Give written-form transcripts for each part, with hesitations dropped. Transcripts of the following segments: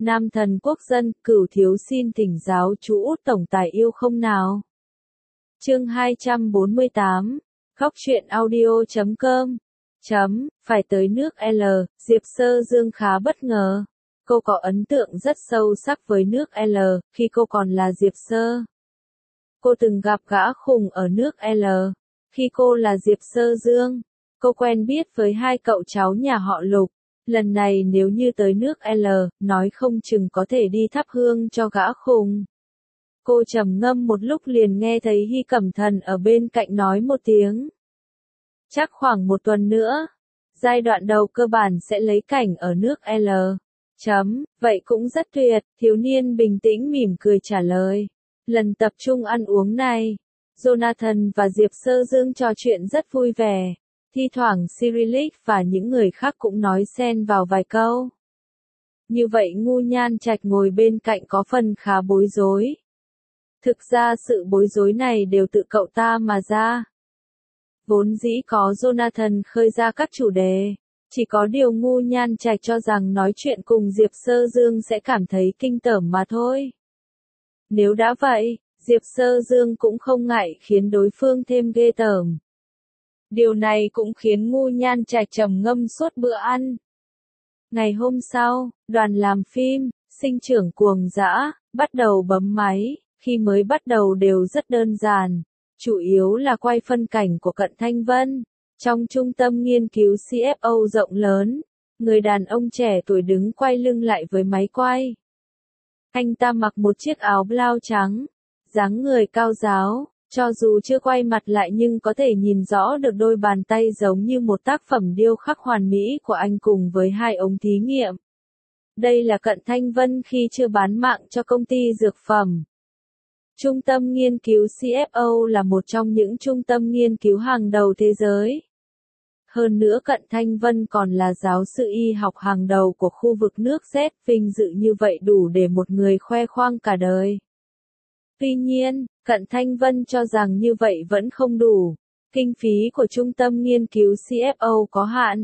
Nam thần quốc dân, Cửu thiếu xin thỉnh giáo chú Út tổng tài yêu không nào. Chương 248, Khóc chuyện audio.com. Phải tới nước L, Diệp Sơ Dương khá bất ngờ. Cô có ấn tượng rất sâu sắc với nước L, khi cô còn là Diệp Sơ. Cô từng gặp gã khùng ở nước L. Khi cô là Diệp Sơ Dương, cô quen biết với hai cậu cháu nhà họ Lục. Lần này nếu như tới nước L, nói không chừng có thể đi thắp hương cho gã khùng. Cô trầm ngâm một lúc liền nghe thấy Hy Cẩm Thần ở bên cạnh nói một tiếng. Chắc khoảng một tuần nữa, giai đoạn đầu cơ bản sẽ lấy cảnh ở nước L. Vậy cũng rất tuyệt, thiếu niên bình tĩnh mỉm cười trả lời. Lần tập trung ăn uống này, Jonathan và Diệp Sơ Dương trò chuyện rất vui vẻ. Thi thoảng Cyrillic và những người khác cũng nói xen vào vài câu. Như vậy Ngu Nhan Trạch ngồi bên cạnh có phần khá bối rối. Thực ra sự bối rối này đều tự cậu ta mà ra. Vốn dĩ có Jonathan khơi ra các chủ đề, chỉ có điều Ngu Nhan Trạch cho rằng nói chuyện cùng Diệp Sơ Dương sẽ cảm thấy kinh tởm mà thôi. Nếu đã vậy, Diệp Sơ Dương cũng không ngại khiến đối phương thêm ghê tởm. Điều này cũng khiến Ngu Nhan Trạch trầm ngâm suốt bữa ăn. Ngày hôm sau, đoàn làm phim, sinh trưởng cuồng dã, bắt đầu bấm máy, khi mới bắt đầu đều rất đơn giản. Chủ yếu là quay phân cảnh của Cận Thanh Vân. Trong trung tâm nghiên cứu CFO rộng lớn, người đàn ông trẻ tuổi đứng quay lưng lại với máy quay. Anh ta mặc một chiếc áo blau trắng, dáng người cao ráo. Cho dù chưa quay mặt lại nhưng có thể nhìn rõ được đôi bàn tay giống như một tác phẩm điêu khắc hoàn mỹ của anh cùng với hai ống thí nghiệm. Đây là Cận Thanh Vân khi chưa bán mạng cho công ty dược phẩm. Trung tâm nghiên cứu CFO là một trong những trung tâm nghiên cứu hàng đầu thế giới. Hơn nữa Cận Thanh Vân còn là giáo sư y học hàng đầu của khu vực nước Z, vinh dự như vậy đủ để một người khoe khoang cả đời. Tuy nhiên, Cận Thanh Vân cho rằng như vậy vẫn không đủ. Kinh phí của trung tâm nghiên cứu CFO có hạn.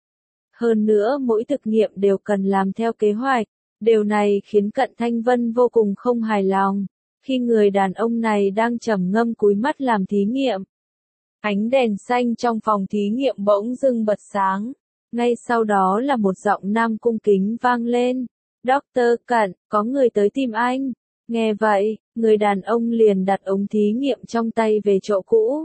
Hơn nữa mỗi thực nghiệm đều cần làm theo kế hoạch. Điều này khiến Cận Thanh Vân vô cùng không hài lòng. Khi người đàn ông này đang trầm ngâm cúi mắt làm thí nghiệm, ánh đèn xanh trong phòng thí nghiệm bỗng dưng bật sáng. Ngay sau đó là một giọng nam cung kính vang lên. Dr. Cận, có người tới tìm anh. Nghe vậy, người đàn ông liền đặt ống thí nghiệm trong tay về chỗ cũ.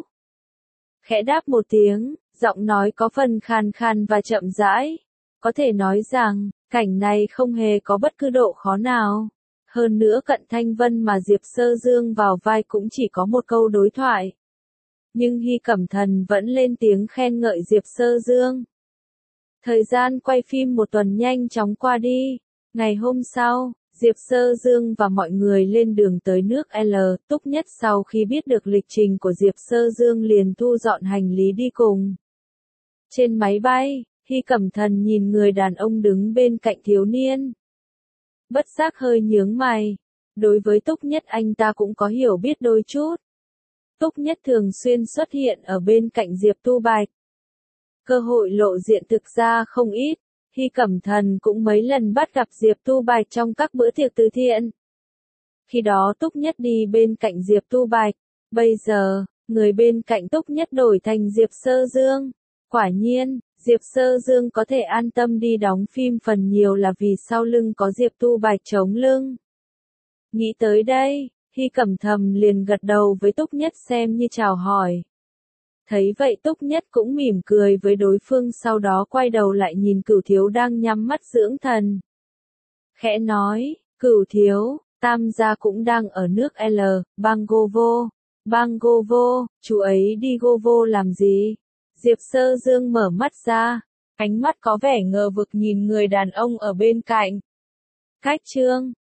Khẽ đáp một tiếng, giọng nói có phần khàn khàn và chậm rãi. Có thể nói rằng, cảnh này không hề có bất cứ độ khó nào. Hơn nữa Cận Thanh Vân mà Diệp Sơ Dương vào vai cũng chỉ có một câu đối thoại. Nhưng Hy Cẩm Thần vẫn lên tiếng khen ngợi Diệp Sơ Dương. Thời gian quay phim một tuần nhanh chóng qua đi. Ngày hôm sau, Diệp Sơ Dương và mọi người lên đường tới nước L. Túc Nhất sau khi biết được lịch trình của Diệp Sơ Dương liền thu dọn hành lý đi cùng. Trên máy bay, Hy Cẩm Thần nhìn người đàn ông đứng bên cạnh thiếu niên. Bất giác hơi nhướng mày. Đối với Túc Nhất anh ta cũng có hiểu biết đôi chút. Túc Nhất thường xuyên xuất hiện ở bên cạnh Diệp Tu Bạch. Cơ hội lộ diện thực ra không ít. Hy Cẩm Thần cũng mấy lần bắt gặp Diệp Tu Bạch trong các bữa tiệc từ thiện. Khi đó Túc Nhất đi bên cạnh Diệp Tu Bạch. Bây giờ, người bên cạnh Túc Nhất đổi thành Diệp Sơ Dương. Quả nhiên, Diệp Sơ Dương có thể an tâm đi đóng phim phần nhiều là vì sau lưng có Diệp Tu Bạch chống lưng. Nghĩ tới đây, Hy Cẩm Thần liền gật đầu với Túc Nhất xem như chào hỏi. Thấy vậy Túc Nhất cũng mỉm cười với đối phương sau đó quay đầu lại nhìn Cửu thiếu đang nhắm mắt dưỡng thần. Khẽ nói, Cửu thiếu, Tam gia cũng đang ở nước L, bang Govo. Bang Govo, chú ấy đi Govo làm gì? Diệp Sơ Dương mở mắt ra, ánh mắt có vẻ ngờ vực nhìn người đàn ông ở bên cạnh. Cách chương